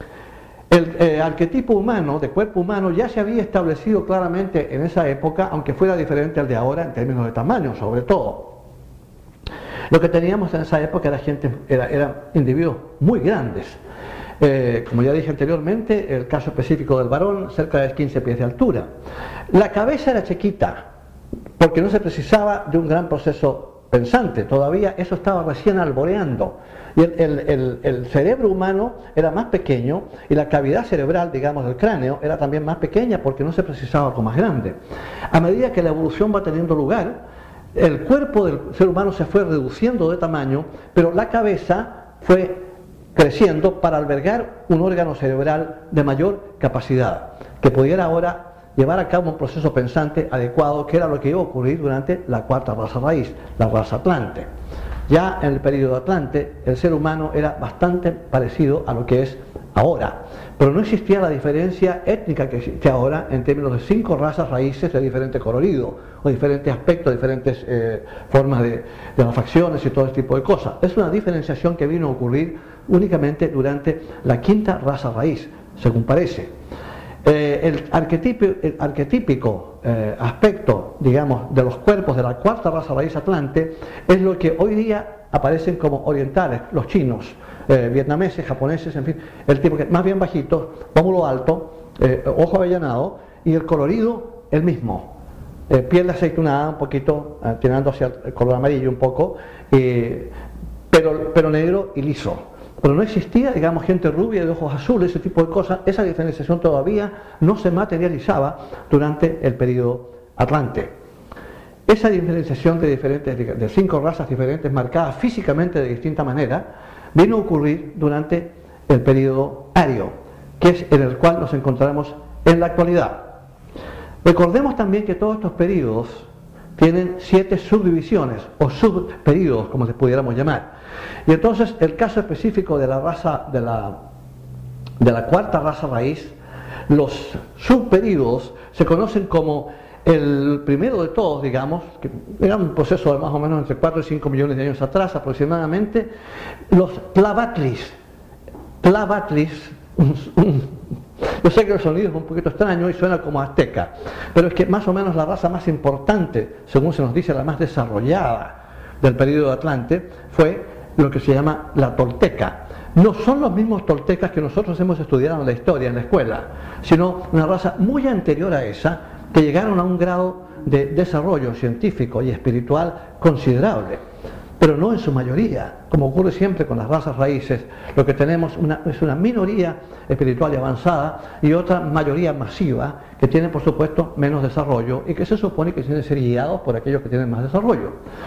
El eh, arquetipo humano, de cuerpo humano, ya se había establecido claramente en esa época, aunque fuera diferente al de ahora en términos de tamaño, sobre todo. Lo que teníamos en esa época era gente, era, eran individuos muy grandes. Eh, como ya dije anteriormente, el caso específico del varón, cerca de quince pies de altura. La cabeza era chiquita, porque no se precisaba de un gran proceso pensante, todavía eso estaba recién alboreando. Y el, el, el, el cerebro humano era más pequeño, y la cavidad cerebral, digamos, del cráneo, era también más pequeña, porque no se precisaba algo más grande. A medida que la evolución va teniendo lugar, el cuerpo del ser humano se fue reduciendo de tamaño, pero la cabeza fue creciendo para albergar un órgano cerebral de mayor capacidad, que pudiera ahora llevar a cabo un proceso pensante adecuado, que era lo que iba a ocurrir durante la cuarta raza raíz, la raza Atlante. Ya en el periodo Atlante, el ser humano era bastante parecido a lo que es ahora, pero no existía la diferencia étnica que existe ahora en términos de cinco razas raíces de diferente colorido, o diferentes aspectos, diferentes eh, formas de, de las facciones y todo ese tipo de cosas. Es una diferenciación que vino a ocurrir únicamente durante la quinta raza raíz, según parece. Eh, el, arquetipo, el arquetípico eh, aspecto, digamos, de los cuerpos de la cuarta raza raíz Atlante es lo que hoy día aparecen como orientales, los chinos, eh, vietnameses, japoneses, en fin, el tipo que más bien bajito, pómulo alto, eh, ojo avellanado, y el colorido el mismo, eh, piel aceitunada, un poquito, eh, tirando hacia el color amarillo un poco, eh, pero, pero negro y liso. Pero no existía, digamos, gente rubia de ojos azules, ese tipo de cosas. Esa diferenciación todavía no se materializaba durante el periodo Atlante. Esa diferenciación de, diferentes, de cinco razas diferentes, marcadas físicamente de distinta manera, vino a ocurrir durante el periodo Ario, que es en el cual nos encontramos en la actualidad. Recordemos también que todos estos periodos tienen siete subdivisiones, o subperiodos, como se pudiéramos llamar. Y entonces el caso específico de la raza, de la, de la cuarta raza raíz, los subperiodos se conocen como el primero de todos, digamos, que era un proceso de más o menos entre cuatro y cinco millones de años atrás aproximadamente, los Tlavatlis. Tlavatlis, un, un, yo sé que el sonido es un poquito extraño y suena como azteca, pero es que más o menos la raza más importante, según se nos dice, la más desarrollada del periodo de Atlante, fue lo que se llama la tolteca. no son los mismos toltecas que nosotros hemos estudiado en la historia, en la escuela, sino una raza muy anterior a esa, que llegaron a un grado de desarrollo científico y espiritual considerable, pero no en su mayoría, como ocurre siempre con las razas raíces. Lo que tenemos una, es una minoría espiritual y avanzada y otra mayoría masiva que tiene, por supuesto, menos desarrollo y que se supone que tienen que ser guiados por aquellos que tienen más desarrollo.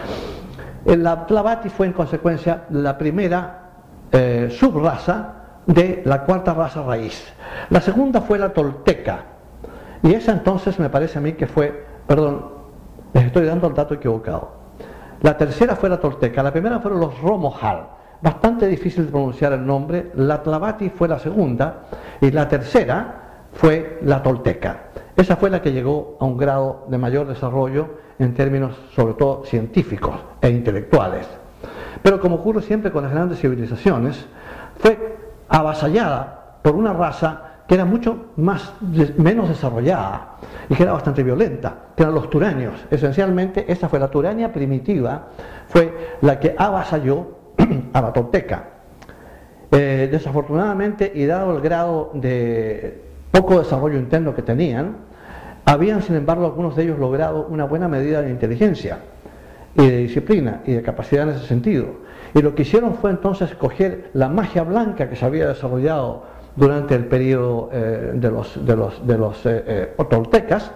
La Tlavatli fue en consecuencia la primera eh, subraza de la cuarta raza raíz. La segunda fue la tolteca, y esa entonces me parece a mí que fue, perdón, les estoy dando el dato equivocado. La tercera fue la tolteca, la primera fueron los Romohal, bastante difícil de pronunciar el nombre. La Tlavatli fue la segunda y la tercera fue la tolteca. Esa fue la que llegó a un grado de mayor desarrollo en términos sobre todo científicos e intelectuales. Pero como ocurre siempre con las grandes civilizaciones, fue avasallada por una raza que era mucho más, menos desarrollada y que era bastante violenta, que eran los turanios. Esencialmente esa fue la Turania primitiva, fue la que avasalló a la tolteca. Eh, desafortunadamente, y dado el grado de poco desarrollo interno que tenían, habían sin embargo algunos de ellos logrado una buena medida de inteligencia y de disciplina y de capacidad en ese sentido. Y lo que hicieron fue entonces coger la magia blanca que se había desarrollado durante el periodo eh, de los, de los, de los eh, eh, toltecas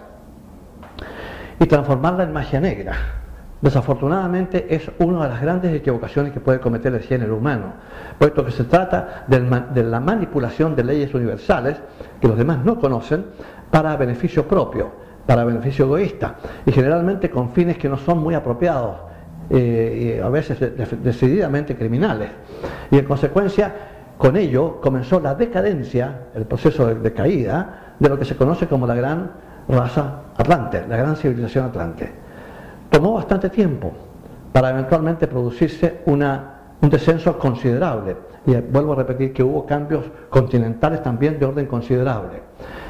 y transformarla en magia negra. Desafortunadamente es una de las grandes equivocaciones que puede cometer el género humano, puesto que se trata del, de la manipulación de leyes universales que los demás no conocen para beneficio propio, para beneficio egoísta, y generalmente con fines que no son muy apropiados, eh, y a veces de, de, decididamente criminales. Y en consecuencia, con ello comenzó la decadencia, el proceso de, de caída de lo que se conoce como la gran raza atlante, la gran civilización atlante. Tomó bastante tiempo para eventualmente producirse una, un descenso considerable, y vuelvo a repetir que hubo cambios continentales también de orden considerable.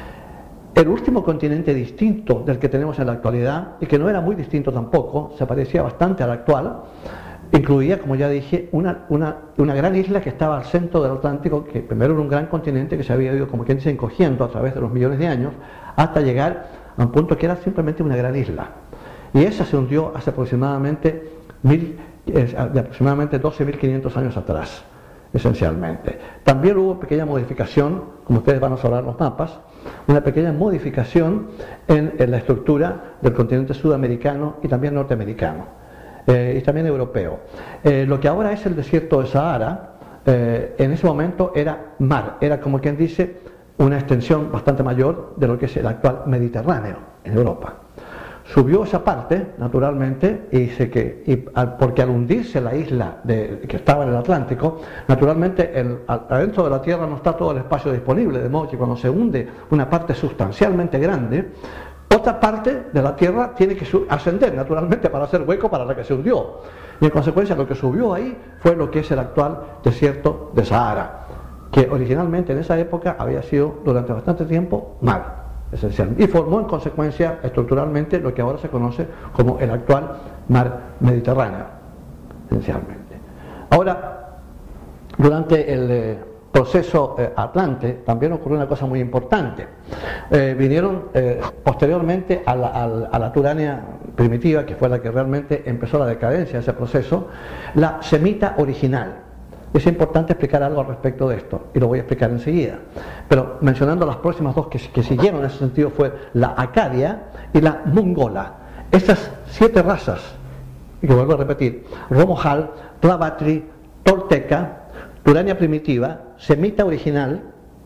El último continente distinto del que tenemos en la actualidad, y que no era muy distinto tampoco, se parecía bastante al actual, incluía, como ya dije, una, una, una gran isla que estaba al centro del Atlántico, que primero era un gran continente que se había ido, como quien dice, encogiendo a través de los millones de años, hasta llegar a un punto que era simplemente una gran isla. Y esa se hundió hace aproximadamente, mil, eh, de aproximadamente doce mil quinientos años atrás, esencialmente. También hubo pequeña modificación, como ustedes van a observar en los mapas, una pequeña modificación en, en la estructura del continente sudamericano y también norteamericano. Eh, y también europeo. Eh, lo que ahora es el desierto de Sahara, eh, en ese momento era mar, era como quien dice una extensión bastante mayor de lo que es el actual Mediterráneo en Europa. Subió esa parte, naturalmente, y se que, y al, porque al hundirse la isla de, que estaba en el Atlántico, naturalmente el, adentro de la Tierra no está todo el espacio disponible, de modo que cuando se hunde una parte sustancialmente grande, otra parte de la Tierra tiene que ascender naturalmente para hacer hueco para la que se hundió. Y en consecuencia lo que subió ahí fue lo que es el actual desierto de Sahara, que originalmente en esa época había sido durante bastante tiempo mar, esencialmente, y formó en consecuencia estructuralmente lo que ahora se conoce como el actual mar Mediterráneo, esencialmente. Ahora, durante el eh, proceso eh, Atlante también ocurrió una cosa muy importante. Eh, vinieron eh, posteriormente a la, a, la, a la Turania primitiva, que fue la que realmente empezó la decadencia de ese proceso, la semita original. Es importante explicar algo al respecto de esto, y lo voy a explicar enseguida. Pero mencionando las próximas dos que, que siguieron en ese sentido fue la acadia y la mongola. Estas siete razas, y que vuelvo a repetir, Romohal, Tlavatli, Tolteca, Turania primitiva, semita original,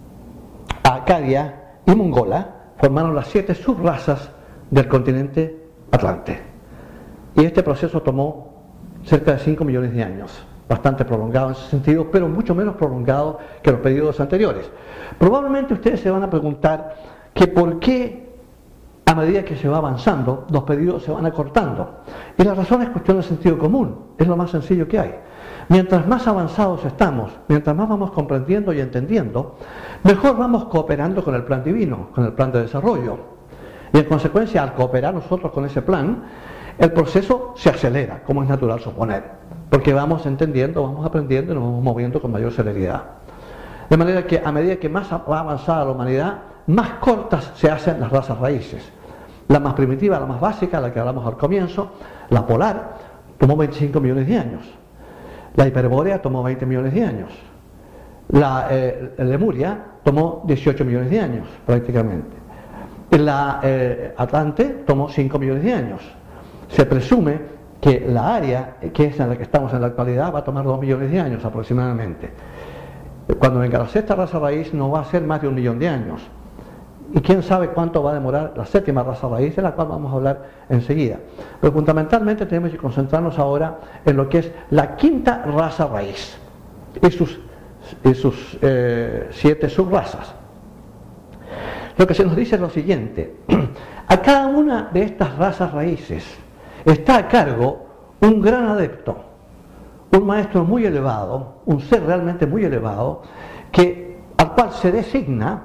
acadia y mongola, formaron las siete subrazas del continente atlante. Y este proceso tomó cerca de cinco millones de años, bastante prolongado en ese sentido, pero mucho menos prolongado que los periodos anteriores. Probablemente ustedes se van a preguntar que por qué a medida que se va avanzando los periodos se van acortando. Y la razón es cuestión de sentido común, es lo más sencillo que hay. Mientras más avanzados estamos, mientras más vamos comprendiendo y entendiendo, mejor vamos cooperando con el plan divino, con el plan de desarrollo. Y en consecuencia, al cooperar nosotros con ese plan, el proceso se acelera, como es natural suponer. porque vamos entendiendo, vamos aprendiendo y nos vamos moviendo con mayor celeridad. De manera que a medida que más va avanzada la humanidad, más cortas se hacen las razas raíces. La más primitiva, la más básica, la que hablamos al comienzo, la polar, tomó veinticinco millones de años. La hiperbórea tomó veinte millones de años. La eh, Lemuria tomó dieciocho millones de años, prácticamente. La eh, Atlante tomó cinco millones de años. Se presume que la área, que es en la que estamos en la actualidad, va a tomar dos millones de años aproximadamente. Cuando venga la sexta raza raíz no va a ser más de un millón de años. Y quién sabe cuánto va a demorar la séptima raza raíz, de la cual vamos a hablar enseguida. Pero fundamentalmente tenemos que concentrarnos ahora en lo que es la quinta raza raíz y sus, y sus eh, siete subrazas. Lo que se nos dice es lo siguiente: a cada una de estas razas raíces está a cargo un gran adepto, un maestro muy elevado, un ser realmente muy elevado, que, al cual se designa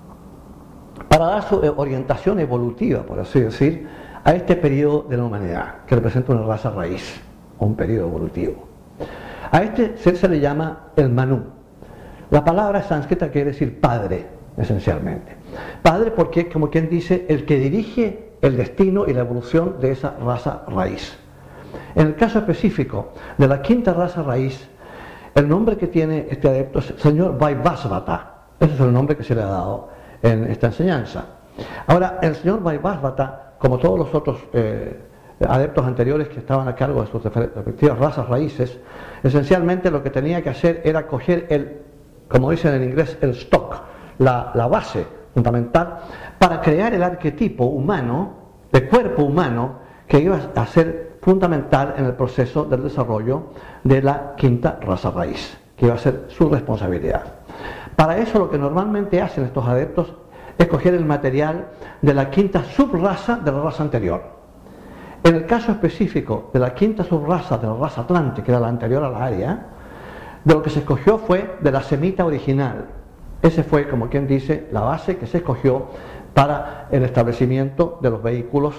para dar su orientación evolutiva, por así decir, a este periodo de la humanidad, que representa una raza raíz, o un periodo evolutivo. A este ser se le llama el Manu. La palabra sánscrita quiere decir padre, esencialmente. Padre porque, como quien dice, el que dirige el destino y la evolución de esa raza raíz. En el caso específico de la quinta raza raíz, el nombre que tiene este adepto es el señor Vaivasvata. Ese es el nombre que se le ha dado en esta enseñanza. Ahora, el señor Vaivasvata, como todos los otros eh, adeptos anteriores que estaban a cargo de sus respectivas razas raíces, esencialmente lo que tenía que hacer era coger el, como dicen en inglés, el stock, la, la base fundamental, para crear el arquetipo humano, de cuerpo humano, que iba a ser fundamental en el proceso del desarrollo de la quinta raza raíz, que iba a ser su responsabilidad. Para eso lo que normalmente hacen estos adeptos es coger el material de la quinta subraza de la raza anterior. En el caso específico de la quinta subraza de la raza Atlante, que era la anterior a la Aria, de lo que se escogió fue de la semita original. Ese fue, como quien dice, la base que se escogió para el establecimiento de los vehículos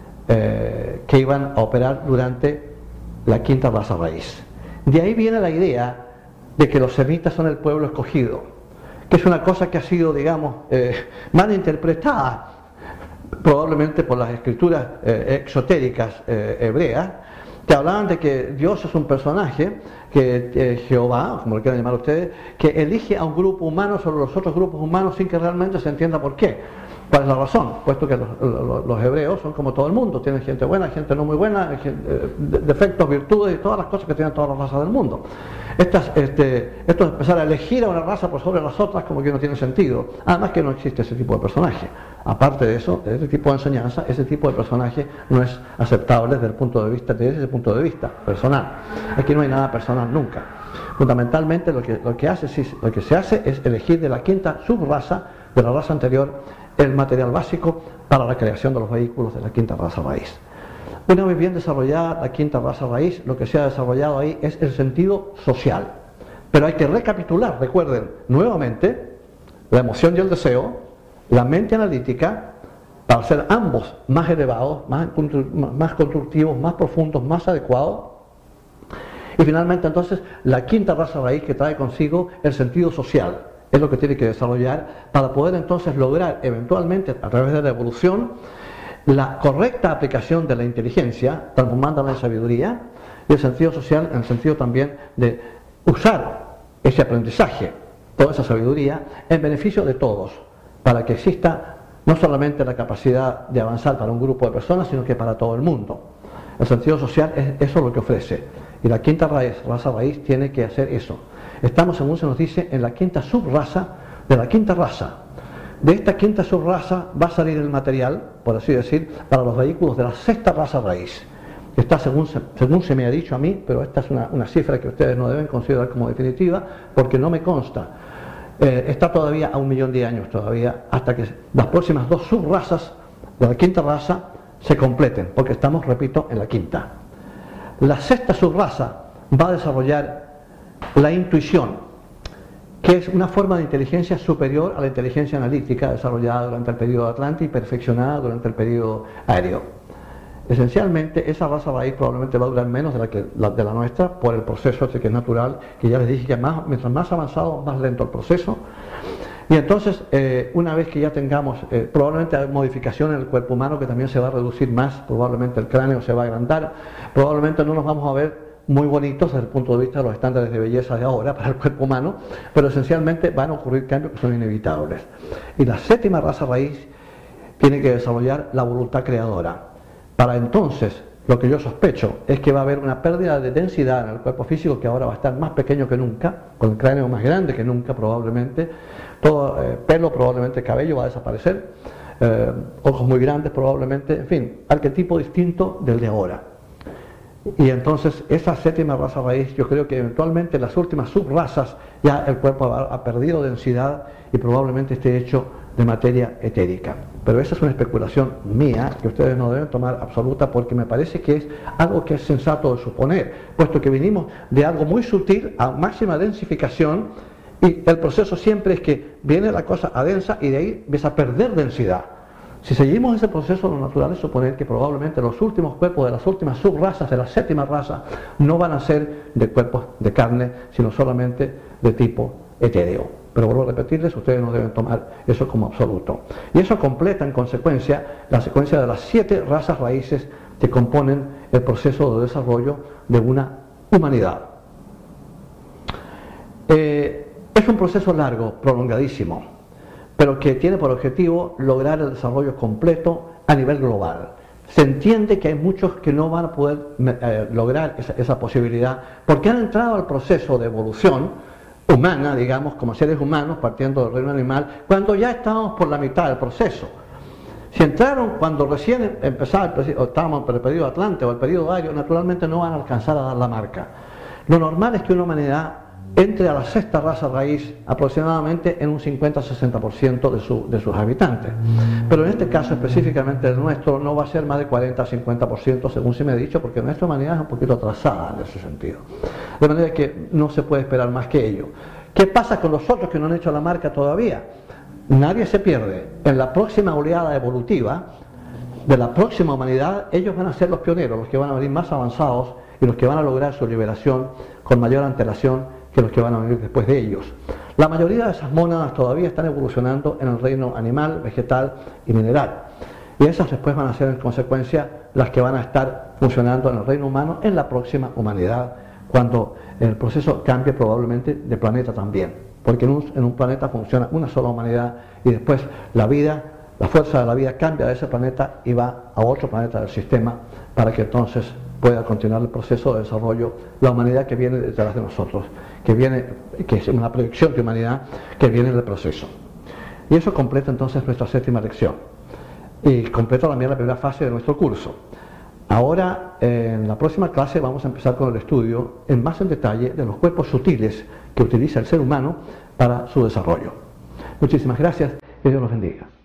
eh, que iban a operar durante la quinta raza raíz. De ahí viene la idea de que los semitas son el pueblo escogido, que es una cosa que ha sido, digamos, eh, mal interpretada, probablemente por las escrituras eh, exotéricas eh, hebreas, que hablaban de que Dios es un personaje, que eh, Jehová, como lo quieran llamar ustedes, que elige a un grupo humano sobre los otros grupos humanos sin que realmente se entienda por qué. ¿Cuál es la razón? Puesto que los, los, los hebreos son como todo el mundo, tienen gente buena, gente no muy buena, gente, defectos, virtudes y todas las cosas que tienen todas las razas del mundo. Estas, este, esto es empezar a elegir a una raza por sobre las otras como que no tiene sentido. Además que no existe ese tipo de personaje. Aparte de eso, de ese tipo de enseñanza, ese tipo de personaje no es aceptable desde el punto de vista, desde ese punto de vista personal. Aquí no hay nada personal nunca. Fundamentalmente lo que, lo que, hace, lo que se hace es elegir de la quinta subraza de la raza anterior el material básico para la creación de los vehículos de la quinta raza raíz. Una vez bien desarrollada la quinta raza raíz, lo que se ha desarrollado ahí es el sentido social. Pero hay que recapitular, recuerden, nuevamente, la emoción y el deseo, la mente analítica, para ser ambos más elevados, más, más constructivos, más profundos, más adecuados. Y finalmente entonces la quinta raza raíz que trae consigo el sentido social. Es lo que tiene que desarrollar para poder entonces lograr eventualmente a través de la evolución la correcta aplicación de la inteligencia, transformándola en sabiduría, y el sentido social en el sentido también de usar ese aprendizaje, toda esa sabiduría, en beneficio de todos, para que exista no solamente la capacidad de avanzar para un grupo de personas, sino que para todo el mundo. El sentido social es eso lo que ofrece, y la quinta raíz, raza raíz tiene que hacer eso. Estamos, según se nos dice, en la quinta subraza de la quinta raza. De esta quinta subraza va a salir el material, por así decir, para los vehículos de la sexta raza raíz. Está según se, según se me ha dicho a mí, pero esta es una, una cifra que ustedes no deben considerar como definitiva, porque no me consta. Eh, está todavía a un millón de años todavía, hasta que las próximas dos subrazas de la quinta raza se completen, porque estamos, repito, en la quinta. La sexta subraza va a desarrollar la intuición, que es una forma de inteligencia superior a la inteligencia analítica desarrollada durante el periodo Atlante y perfeccionada durante el periodo Aéreo. esencialmente esa raza raíz probablemente va a durar menos de la, que, la de la nuestra por el proceso este que es natural, que ya les dije que más, mientras más avanzado, más lento el proceso. Y entonces, eh, una vez que ya tengamos, eh, probablemente hay modificación en el cuerpo humano que también se va a reducir más, probablemente el cráneo se va a agrandar, probablemente no nos vamos a ver muy bonitos desde el punto de vista de los estándares de belleza de ahora para el cuerpo humano, pero esencialmente van a ocurrir cambios que son inevitables. Y la séptima raza raíz tiene que desarrollar la voluntad creadora. Para entonces, lo que yo sospecho es que va a haber una pérdida de densidad en el cuerpo físico, que ahora va a estar más pequeño que nunca, con el cráneo más grande que nunca probablemente, todo eh, pelo, probablemente cabello va a desaparecer, eh, ojos muy grandes probablemente, en fin, arquetipo distinto del de ahora. Y entonces esa séptima raza raíz, yo creo que eventualmente las últimas subrazas ya el cuerpo ha, ha perdido densidad y probablemente esté hecho de materia etérica. Pero esa es una especulación mía que ustedes no deben tomar absoluta, porque me parece que es algo que es sensato de suponer, puesto que vinimos de algo muy sutil a máxima densificación, y el proceso siempre es que viene la cosa a densa y de ahí empieza a perder densidad. Si seguimos ese proceso, lo natural es suponer que probablemente los últimos cuerpos de las últimas subrazas de la séptima raza no van a ser de cuerpos de carne, sino solamente de tipo etéreo. Pero vuelvo a repetirles, ustedes no deben tomar eso como absoluto. Y eso completa en consecuencia la secuencia de las siete razas raíces que componen el proceso de desarrollo de una humanidad. Eh, es un proceso largo, prolongadísimo, pero que tiene por objetivo lograr el desarrollo completo a nivel global. Se entiende que hay muchos que no van a poder eh, lograr esa, esa posibilidad porque han entrado al proceso de evolución humana, digamos, como seres humanos, partiendo del reino animal, cuando ya estábamos por la mitad del proceso. Si entraron cuando recién empezaba el, o estábamos por el periodo Atlante o el periodo Ario, naturalmente no van a alcanzar a dar la marca. Lo normal es que una humanidad entre a la sexta raza raíz aproximadamente en un cincuenta a sesenta por ciento de, su, de sus habitantes. Pero en este caso específicamente el nuestro no va a ser más de cuarenta a cincuenta por ciento según se me ha dicho, porque nuestra humanidad es un poquito atrasada en ese sentido. De manera que no se puede esperar más que ello. ¿Qué pasa con los otros que no han hecho la marca todavía? Nadie se pierde. En la próxima oleada evolutiva de la próxima humanidad, ellos van a ser los pioneros, los que van a venir más avanzados y los que van a lograr su liberación con mayor antelación que los que van a venir después de ellos. La mayoría de esas mónadas todavía están evolucionando en el reino animal, vegetal y mineral. Y esas después van a ser en consecuencia las que van a estar funcionando en el reino humano en la próxima humanidad, cuando el proceso cambie probablemente de planeta también. Porque en un, en un planeta funciona una sola humanidad y después la vida, la fuerza de la vida cambia de ese planeta y va a otro planeta del sistema para que entonces pueda continuar el proceso de desarrollo, la humanidad que viene detrás de nosotros, que viene, que es una proyección de humanidad que viene del proceso. Y eso completa entonces nuestra séptima lección. Y completa también la primera fase de nuestro curso. Ahora, en la próxima clase vamos a empezar con el estudio en más en detalle de los cuerpos sutiles que utiliza el ser humano para su desarrollo. Muchísimas gracias, que Dios los bendiga.